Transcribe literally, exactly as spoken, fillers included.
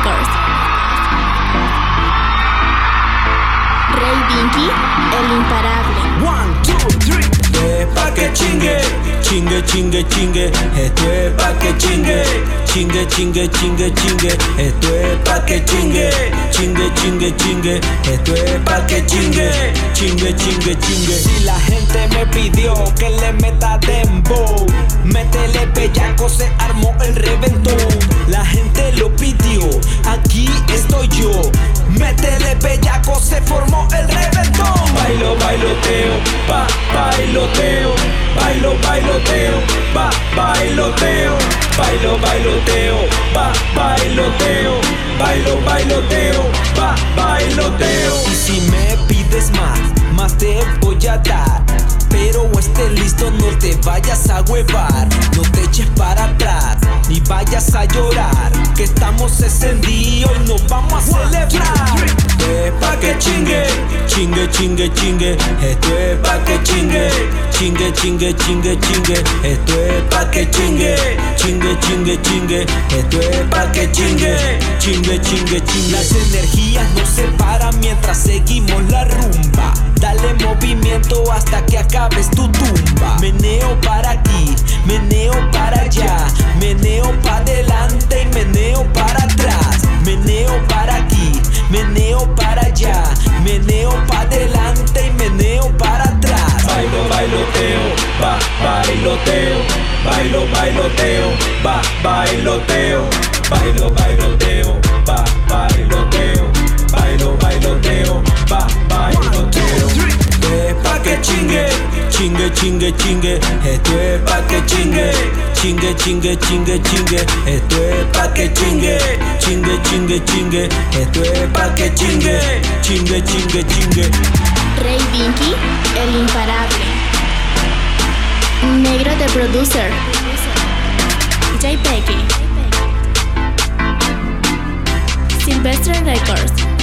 Records. Rey Vinky, el imparable. One, two, three. Es pa' que chingue, chingue, chingue, chingue. Esto es pa' que chingue, chingue, chingue, chingue, chingue. Esto es pa' que chingue, chingue, chingue, chingue. Esto es pa' que chingue, chingue, chingue, chingue. Si la gente me pidió que le meta dembow, métele bellaco, se armó el reventón. La gente lo pidió, aquí estoy yo. Métele bellaco, se formó el reventón. Bailo, bailoteo, pa, bailoteo. Bailo, bailoteo, pa, bailoteo. Bailo, bailoteo, pa, bailoteo. Bailo, bailoteo, pa, bailoteo. Y si me pides más, más te voy a dar. Pero esté listo, no te vayas a huevar. No te eches para atrás, ni vayas a llorar, que estamos encendidos y nos vamos a celebrar. Es pa' que chingue, chingue, chingue, chingue. Esto es pa' que chingue, chingue, chingue, chingue, chingue. Esto es pa' que chingue, chingue, chingue, chingue. Esto es pa' que chingue, chingue, chingue, chingue. Las energías no se paran mientras seguimos la rumba. Dale movimiento hasta que acabes tu tumba. Meneo para aquí, meneo para allá, meneo para adelante y meneo para atrás. Meneo para aquí, meneo para allá, meneo para adelante y meneo para atrás. Bailo, bailoteo, ba, bailoteo. Bailo, bailoteo, ba, bailoteo. Bailo, bailoteo, ba, bailoteo. Bailo, bailoteo, ba, bailoteo. Es pa' que chingue, chingue, chingue, chingue. Esto es pa' que chingue, chingue, chingue, chingue, chingue. Esto es pa' que chingue, chingue, chingue, chingue. Esto es pa' que chingue, chingue, chingue, chingue. Rey Vinky, el imparable. Negro the producer. J Pecky. Silvestre Records.